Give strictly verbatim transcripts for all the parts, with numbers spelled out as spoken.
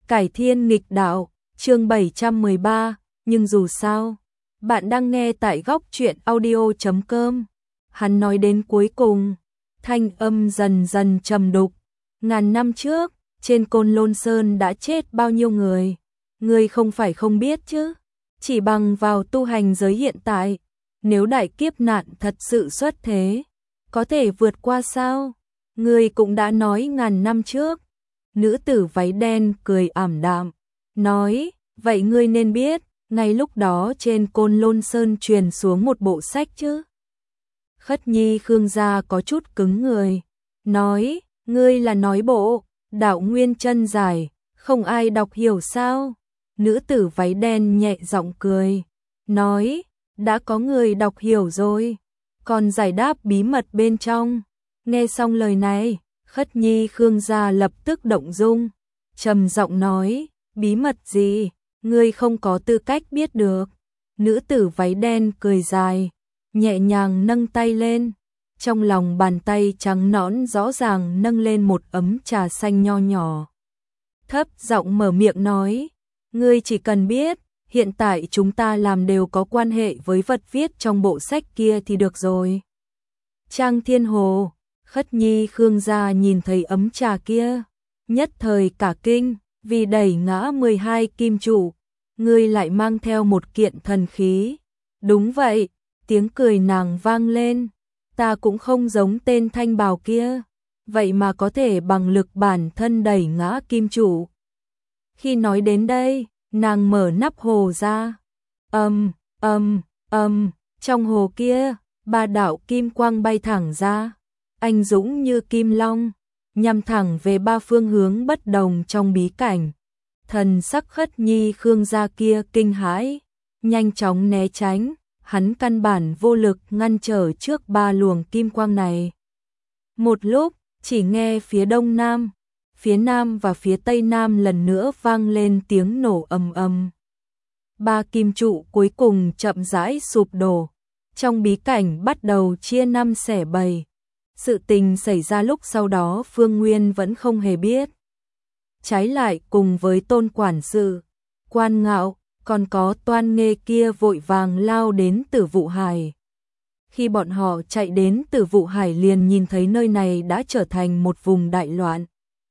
Cải thiên nghịch đạo, chương bảy trăm mười ba, nhưng dù sao, bạn đang nghe tại góc truyện audio chấm com. Hắn nói đến cuối cùng, thanh âm dần dần trầm đục. Ngàn năm trước, trên Côn Lôn Sơn đã chết bao nhiêu người? Ngươi không phải không biết chứ? Chỉ bằng vào tu hành giới hiện tại, nếu đại kiếp nạn thật sự xuất thế, có thể vượt qua sao? Ngươi cũng đã nói ngàn năm trước. Nữ tử váy đen cười ảm đạm, nói, vậy ngươi nên biết, ngay lúc đó trên Côn Lôn Sơn truyền xuống một bộ sách chứ. Khất Nhi Khương gia có chút cứng người, nói, ngươi là nói bộ, đạo nguyên chân giải, không ai đọc hiểu sao? Nữ tử váy đen nhẹ giọng cười, nói, đã có người đọc hiểu rồi, còn giải đáp bí mật bên trong. Nghe xong lời này, Khất Nhi Khương gia lập tức động dung, trầm giọng nói, bí mật gì, ngươi không có tư cách biết được. Nữ tử váy đen cười dài, nhẹ nhàng nâng tay lên, trong lòng bàn tay trắng nõn rõ ràng nâng lên một ấm trà xanh nho nhỏ. Thấp giọng mở miệng nói, ngươi chỉ cần biết, hiện tại chúng ta làm đều có quan hệ với vật viết trong bộ sách kia thì được rồi. Trang Thiên Hồ, Khất Nhi Khương gia nhìn thấy ấm trà kia, nhất thời cả kinh, vì đẩy ngã mười hai kim chủ, ngươi lại mang theo một kiện thần khí. Đúng vậy, tiếng cười nàng vang lên, ta cũng không giống tên thanh bào kia, vậy mà có thể bằng lực bản thân đẩy ngã kim chủ. Khi nói đến đây, nàng mở nắp hồ ra, âm, âm, âm, trong hồ kia, ba đạo kim quang bay thẳng ra, anh dũng như kim long, nhằm thẳng về ba phương hướng bất đồng trong bí cảnh. Thần sắc Khất Nhi Khương gia kia kinh hãi, nhanh chóng né tránh, hắn căn bản vô lực ngăn trở trước ba luồng kim quang này. Một lúc, chỉ nghe phía đông nam, phía nam và phía tây nam lần nữa vang lên tiếng nổ ầm ầm. Ba kim trụ cuối cùng chậm rãi sụp đổ, trong bí cảnh bắt đầu chia năm xẻ bảy. Sự tình xảy ra lúc sau đó Phương Nguyên vẫn không hề biết. Trái lại cùng với Tôn quản sự, Quan Ngạo, còn có Toan Nghê kia vội vàng lao đến Tử Vụ Hải. Khi bọn họ chạy đến Tử Vụ Hải liền nhìn thấy nơi này đã trở thành một vùng đại loạn.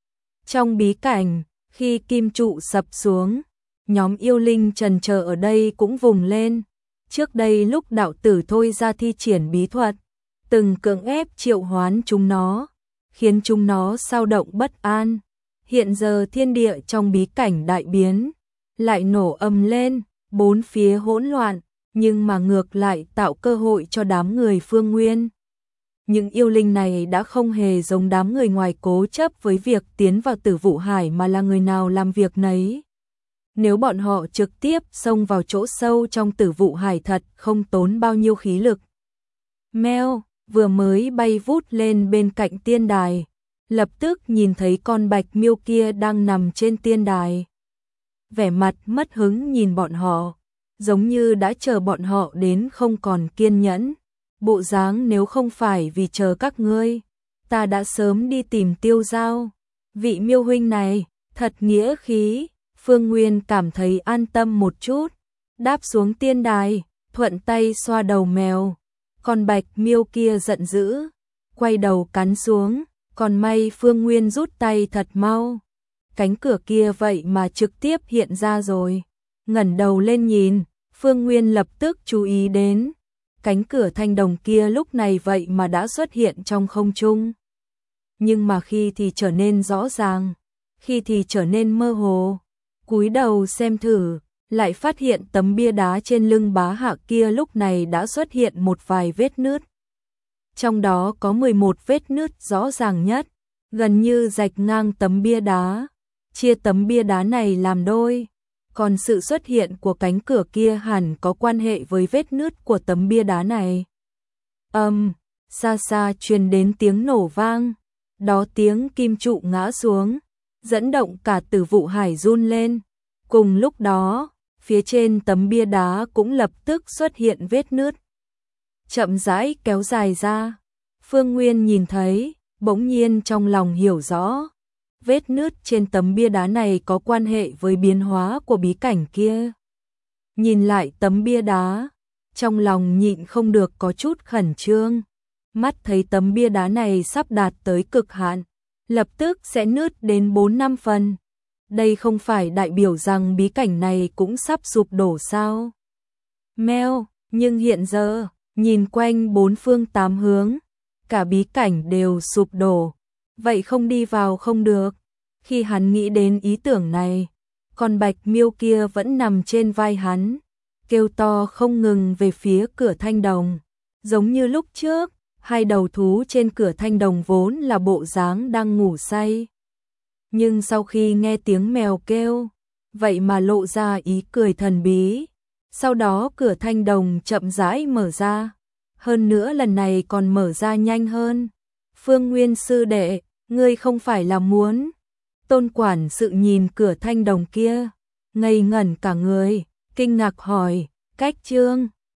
Trong bí cảnh, khi kim trụ sập xuống, nhóm yêu linh trần chờ ở đây cũng vùng lên. Trước đây lúc đạo tử thôi ra thi triển bí thuật, từng cưỡng ép triệu hoán chúng nó, khiến chúng nó sao động bất an. Hiện giờ thiên địa trong bí cảnh đại biến, lại nổ ầm lên, bốn phía hỗn loạn, nhưng mà ngược lại tạo cơ hội cho đám người Phương Nguyên. Những yêu linh này đã không hề giống đám người ngoài cố chấp với việc tiến vào Tử Vụ Hải mà là người nào làm việc nấy. Nếu bọn họ trực tiếp xông vào chỗ sâu trong Tử Vụ Hải thật không tốn bao nhiêu khí lực. Mèo vừa mới bay vút lên bên cạnh tiên đài, lập tức nhìn thấy con bạch miêu kia đang nằm trên tiên đài. Vẻ mặt mất hứng nhìn bọn họ, giống như đã chờ bọn họ đến không còn kiên nhẫn. Bộ dáng nếu không phải vì chờ các ngươi, ta đã sớm đi tìm Tiêu Giao. Vị miêu huynh này, thật nghĩa khí. Phương Nguyên cảm thấy an tâm một chút, đáp xuống tiên đài, thuận tay xoa đầu mèo. Con bạch miêu kia giận dữ, quay đầu cắn xuống, còn may Phương Nguyên rút tay thật mau. Cánh cửa kia vậy mà trực tiếp hiện ra rồi. Ngẩng đầu lên nhìn, Phương Nguyên lập tức chú ý đến. Cánh cửa thanh đồng kia lúc này vậy mà đã xuất hiện trong không trung. Nhưng mà khi thì trở nên rõ ràng, khi thì trở nên mơ hồ. Cúi đầu xem thử, lại phát hiện tấm bia đá trên lưng bá hạ kia lúc này đã xuất hiện một vài vết nứt. Trong đó có mười một vết nứt rõ ràng nhất, gần như rạch ngang tấm bia đá, chia tấm bia đá này làm đôi. Còn sự xuất hiện của cánh cửa kia hẳn có quan hệ với vết nứt của tấm bia đá này. Âm, um, xa xa truyền đến tiếng nổ vang, đó tiếng kim trụ ngã xuống, dẫn động cả Tử Vụ Hải run lên. Cùng lúc đó, phía trên tấm bia đá cũng lập tức xuất hiện vết nứt, chậm rãi kéo dài ra. Phương Nguyên nhìn thấy, bỗng nhiên trong lòng hiểu rõ, vết nứt trên tấm bia đá này có quan hệ với biến hóa của bí cảnh kia. Nhìn lại tấm bia đá, trong lòng nhịn không được có chút khẩn trương. Mắt thấy tấm bia đá này sắp đạt tới cực hạn, lập tức sẽ nứt đến bốn năm phần. Đây không phải đại biểu rằng bí cảnh này cũng sắp sụp đổ sao? Mèo, nhưng hiện giờ, nhìn quanh bốn phương tám hướng, cả bí cảnh đều sụp đổ. Vậy không đi vào không được. Khi hắn nghĩ đến ý tưởng này, con bạch miêu kia vẫn nằm trên vai hắn, kêu to không ngừng về phía cửa thanh đồng. Giống như lúc trước, hai đầu thú trên cửa thanh đồng vốn là bộ dáng đang ngủ say. Nhưng sau khi nghe tiếng mèo kêu, vậy mà lộ ra ý cười thần bí. Sau đó cửa thanh đồng chậm rãi mở ra, hơn nữa lần này còn mở ra nhanh hơn. Phương Nguyên sư đệ, ngươi không phải là muốn? Tôn quản sự nhìn cửa thanh đồng kia, ngây ngẩn cả người, kinh ngạc hỏi, Cách Trương,